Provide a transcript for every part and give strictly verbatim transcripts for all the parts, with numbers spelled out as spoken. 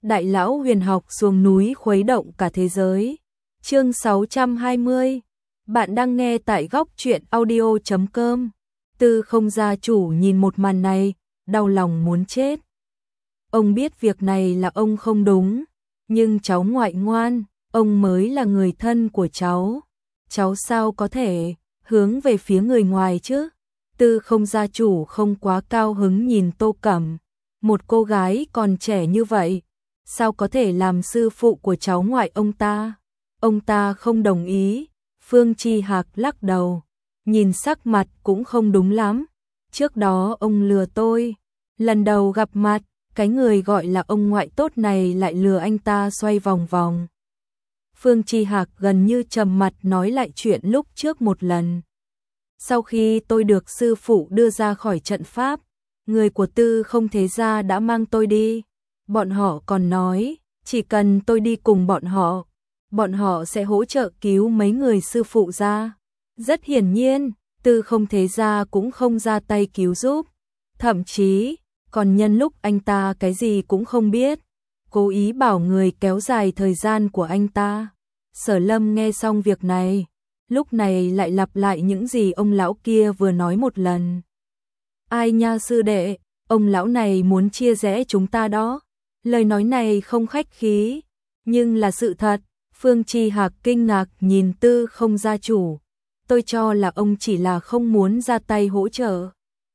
Đại lão huyền học xuống núi khuấy động cả thế giới. Chương sáu trăm hai mươi. Bạn đang nghe tại góc truyện audio chấm com. Tư Không gia chủ nhìn một màn này, đau lòng muốn chết. Ông biết việc này là ông không đúng, nhưng cháu ngoại ngoan, ông mới là người thân của cháu. Cháu sao có thể hướng về phía người ngoài chứ? Tư Không gia chủ không quá cao hứng nhìn Tô Cẩm, một cô gái còn trẻ như vậy, sao có thể làm sư phụ của cháu ngoại ông ta? Ông ta không đồng ý. Phương Chi Hạc lắc đầu, nhìn sắc mặt cũng không đúng lắm. Trước đó ông lừa tôi, lần đầu gặp mặt, cái người gọi là ông ngoại tốt này lại lừa anh ta xoay vòng vòng. Phương Chi Hạc gần như trầm mặt nói lại chuyện lúc trước một lần. Sau khi tôi được sư phụ đưa ra khỏi trận pháp, người của Tư Không thế gia đã mang tôi đi. Bọn họ còn nói, chỉ cần tôi đi cùng bọn họ, bọn họ sẽ hỗ trợ cứu mấy người sư phụ ra. Rất hiển nhiên, Tư Không thế gia cũng không ra tay cứu giúp, thậm chí còn nhân lúc anh ta cái gì cũng không biết, cố ý bảo người kéo dài thời gian của anh ta. Sở Lâm nghe xong việc này, lúc này lại lặp lại những gì ông lão kia vừa nói một lần. Ai nha sư đệ, ông lão này muốn chia rẽ chúng ta đó. Lời nói này không khách khí, nhưng là sự thật. Phương Chi Hạc kinh ngạc nhìn Tư Không gia chủ. Tôi cho là ông chỉ là không muốn ra tay hỗ trợ,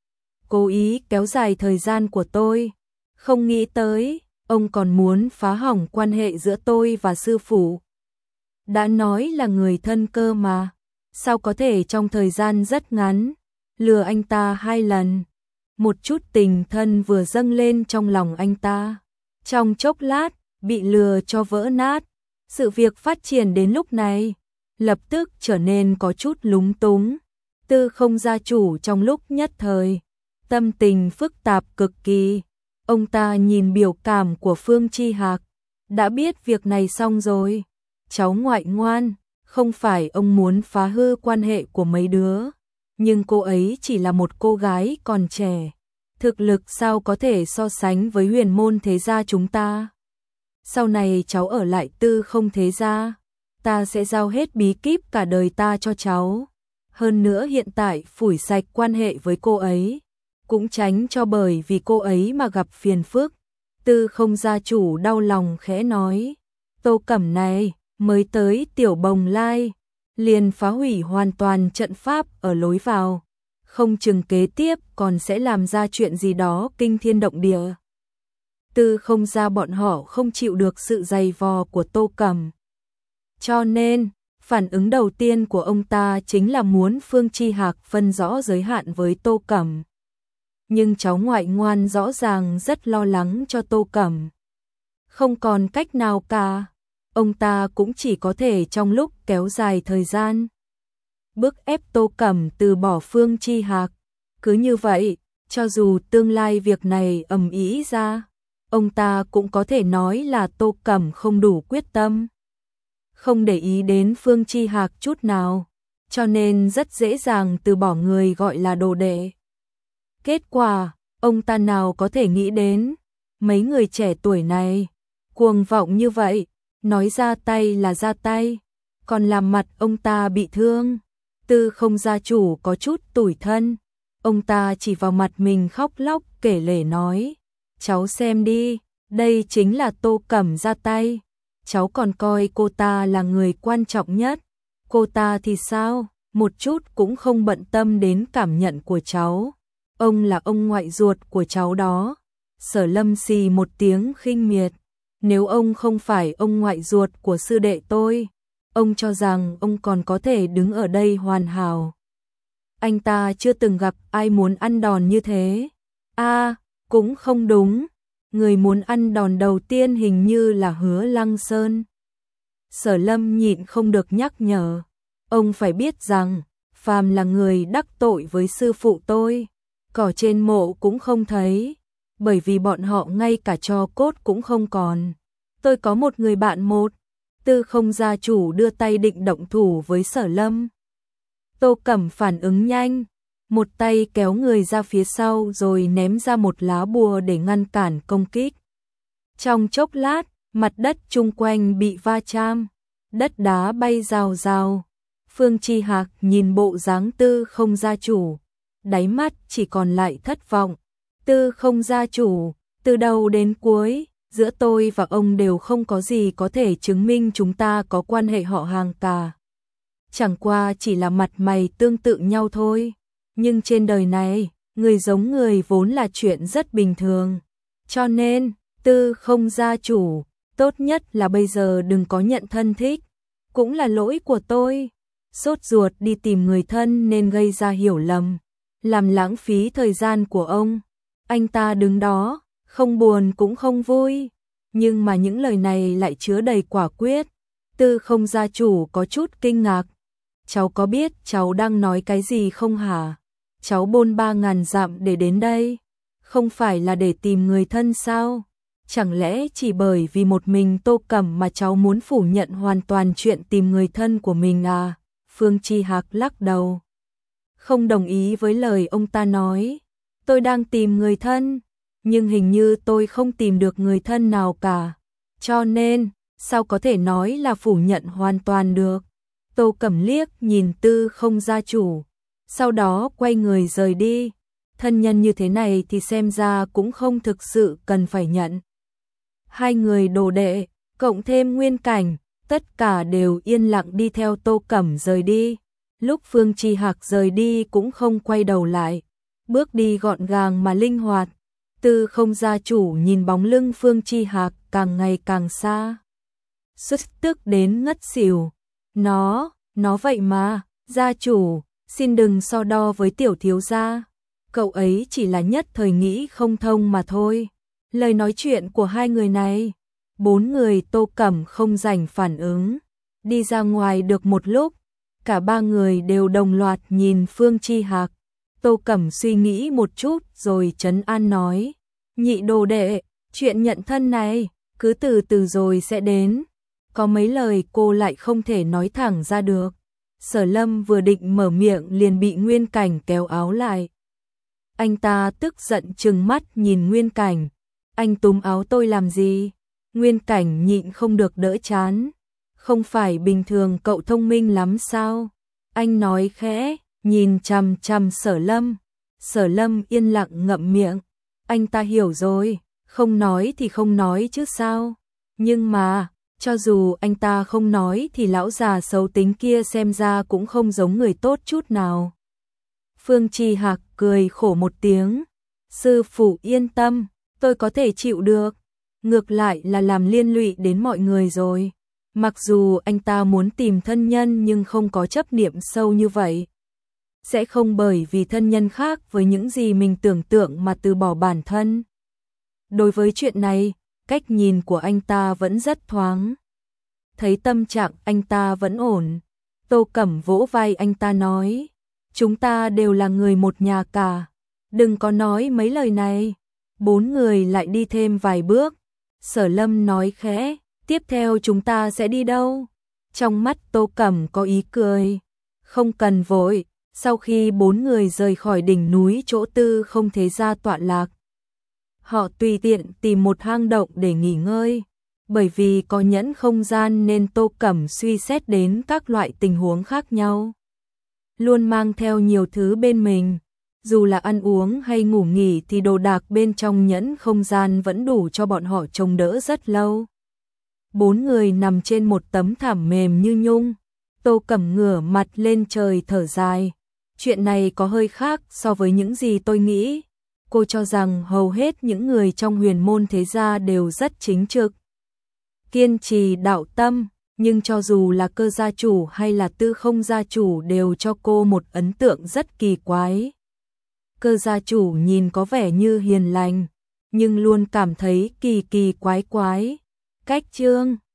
cố ý kéo dài thời gian của tôi. Không nghĩ tới, ông còn muốn phá hỏng quan hệ giữa tôi và sư phụ. Đã nói là người thân cơ mà, sao có thể trong thời gian rất ngắn, lừa anh ta hai lần. Một chút tình thân vừa dâng lên trong lòng anh ta, trong chốc lát, bị lừa cho vỡ nát. Sự việc phát triển đến lúc này, lập tức trở nên có chút lúng túng. Tư Không gia chủ trong lúc nhất thời, tâm tình phức tạp cực kỳ. Ông ta nhìn biểu cảm của Phương Chi Hạc, đã biết việc này xong rồi. Cháu ngoại ngoan, không phải ông muốn phá hư quan hệ của mấy đứa, nhưng cô ấy chỉ là một cô gái còn trẻ. Thực lực sao có thể so sánh với huyền môn thế gia chúng ta. Sau này cháu ở lại Tư Không thế gia, ta sẽ giao hết bí kíp cả đời ta cho cháu. Hơn nữa hiện tại phủi sạch quan hệ với cô ấy, cũng tránh cho bởi vì cô ấy mà gặp phiền phức. Tư Không gia chủ đau lòng khẽ nói, Tô Cẩm này mới tới Tiểu Bồng Lai, liền phá hủy hoàn toàn trận pháp ở lối vào, không chừng kế tiếp còn sẽ làm ra chuyện gì đó kinh thiên động địa. Tư Không gia bọn họ không chịu được sự dày vò của Tô Cẩm, cho nên phản ứng đầu tiên của ông ta chính là muốn Phương Chi Hạc phân rõ giới hạn với Tô Cẩm. Nhưng cháu ngoại ngoan rõ ràng rất lo lắng cho Tô Cẩm, không còn cách nào cả. Ông ta cũng chỉ có thể trong lúc kéo dài thời gian, bức ép Tô Cẩm từ bỏ Phương Chi Hạc. Cứ như vậy, cho dù tương lai việc này ầm ĩ ra, ông ta cũng có thể nói là Tô Cẩm không đủ quyết tâm, không để ý đến Phương Chi Hạc chút nào, cho nên rất dễ dàng từ bỏ người gọi là đồ đệ. Kết quả, ông ta nào có thể nghĩ đến, mấy người trẻ tuổi này, cuồng vọng như vậy, nói ra tay là ra tay, còn làm mặt ông ta bị thương. Tư Không gia chủ có chút tủi thân, ông ta chỉ vào mặt mình khóc lóc kể lể nói, cháu xem đi, đây chính là Tô Cẩm ra tay, cháu còn coi cô ta là người quan trọng nhất, cô ta thì sao, một chút cũng không bận tâm đến cảm nhận của cháu, ông là ông ngoại ruột của cháu đó. Sở Lâm xì một tiếng khinh miệt, nếu ông không phải ông ngoại ruột của sư đệ tôi, ông cho rằng ông còn có thể đứng ở đây hoàn hảo. Anh ta chưa từng gặp ai muốn ăn đòn như thế. A, à, cũng không đúng, người muốn ăn đòn đầu tiên hình như là Hứa Lăng Sơn. Sở Lâm nhịn không được nhắc nhở, ông phải biết rằng, phàm là người đắc tội với sư phụ tôi, cỏ trên mộ cũng không thấy, bởi vì bọn họ ngay cả tro cốt cũng không còn. Tôi có một người bạn một. Tư Không gia chủ đưa tay định động thủ với Sở Lâm. Tô Cẩm phản ứng nhanh, một tay kéo người ra phía sau rồi ném ra một lá bùa để ngăn cản công kích. Trong chốc lát, mặt đất chung quanh bị va chạm, đất đá bay rào rào. Phương Chi Hạc nhìn bộ dáng Tư Không gia chủ, đáy mắt chỉ còn lại thất vọng. Tư Không gia chủ, từ đầu đến cuối, giữa tôi và ông đều không có gì có thể chứng minh chúng ta có quan hệ họ hàng cả. Chẳng qua chỉ là mặt mày tương tự nhau thôi. Nhưng trên đời này, người giống người vốn là chuyện rất bình thường. Cho nên, Tư Không gia chủ, tốt nhất là bây giờ đừng có nhận thân thích. Cũng là lỗi của tôi. Sốt ruột đi tìm người thân nên gây ra hiểu lầm, làm lãng phí thời gian của ông. Anh ta đứng đó, không buồn cũng không vui. Nhưng mà những lời này lại chứa đầy quả quyết. Tư Không gia chủ có chút kinh ngạc. Cháu có biết cháu đang nói cái gì không hả? Cháu bôn ba ngàn dặm để đến đây, không phải là để tìm người thân sao? Chẳng lẽ chỉ bởi vì một mình Tô Cẩm mà cháu muốn phủ nhận hoàn toàn chuyện tìm người thân của mình à? Phương Chi Hạc lắc đầu, không đồng ý với lời ông ta nói. Tôi đang tìm người thân, nhưng hình như tôi không tìm được người thân nào cả. Cho nên, sao có thể nói là phủ nhận hoàn toàn được? Tô Cẩm liếc nhìn Tư Không gia chủ, sau đó quay người rời đi. Thân nhân như thế này thì xem ra cũng không thực sự cần phải nhận. Hai người đồ đệ, cộng thêm Nguyên Cảnh, tất cả đều yên lặng đi theo Tô Cẩm rời đi. Lúc Phương Chi Hạc rời đi cũng không quay đầu lại, bước đi gọn gàng mà linh hoạt. Tư Không gia chủ nhìn bóng lưng Phương Chi Hạc càng ngày càng xa, xuất tức đến ngất xỉu. Nó, nó vậy mà, gia chủ, xin đừng so đo với tiểu thiếu gia. Cậu ấy chỉ là nhất thời nghĩ không thông mà thôi. Lời nói chuyện của hai người này, bốn người Tô Cẩm không rảnh phản ứng. Đi ra ngoài được một lúc, cả ba người đều đồng loạt nhìn Phương Chi Hạc. Tô Cẩm suy nghĩ một chút rồi trấn an nói, nhị đồ đệ, chuyện nhận thân này, cứ từ từ rồi sẽ đến. Có mấy lời cô lại không thể nói thẳng ra được. Sở Lâm vừa định mở miệng liền bị Nguyên Cảnh kéo áo lại. Anh ta tức giận trừng mắt nhìn Nguyên Cảnh. Anh túm áo tôi làm gì? Nguyên Cảnh nhịn không được đỡ chán. Không phải bình thường cậu thông minh lắm sao? Anh nói khẽ, nhìn chằm chằm Sở Lâm. Sở Lâm yên lặng ngậm miệng. Anh ta hiểu rồi, không nói thì không nói chứ sao. Nhưng mà, cho dù anh ta không nói thì lão già xấu tính kia xem ra cũng không giống người tốt chút nào. Phương Chi Hạc cười khổ một tiếng. Sư phụ yên tâm, tôi có thể chịu được. Ngược lại là làm liên lụy đến mọi người rồi. Mặc dù anh ta muốn tìm thân nhân nhưng không có chấp niệm sâu như vậy. Sẽ không bởi vì thân nhân khác với những gì mình tưởng tượng mà từ bỏ bản thân. Đối với chuyện này, cách nhìn của anh ta vẫn rất thoáng. Thấy tâm trạng anh ta vẫn ổn, Tô Cẩm vỗ vai anh ta nói, chúng ta đều là người một nhà cả, đừng có nói mấy lời này. Bốn người lại đi thêm vài bước. Sở Lâm nói khẽ, tiếp theo chúng ta sẽ đi đâu? Trong mắt Tô Cẩm có ý cười, không cần vội. Sau khi bốn người rời khỏi đỉnh núi chỗ Tư Không thế gia tọa lạc, họ tùy tiện tìm một hang động để nghỉ ngơi. Bởi vì có nhẫn không gian nên Tô Cẩm suy xét đến các loại tình huống khác nhau. Luôn mang theo nhiều thứ bên mình. Dù là ăn uống hay ngủ nghỉ thì đồ đạc bên trong nhẫn không gian vẫn đủ cho bọn họ trông đỡ rất lâu. Bốn người nằm trên một tấm thảm mềm như nhung. Tô Cẩm ngửa mặt lên trời thở dài. Chuyện này có hơi khác so với những gì tôi nghĩ. Cô cho rằng hầu hết những người trong huyền môn thế gia đều rất chính trực, kiên trì đạo tâm, nhưng cho dù là Cơ gia chủ hay là Tư Không gia chủ đều cho cô một ấn tượng rất kỳ quái. Cơ gia chủ nhìn có vẻ như hiền lành, nhưng luôn cảm thấy kỳ kỳ quái quái. Cách chương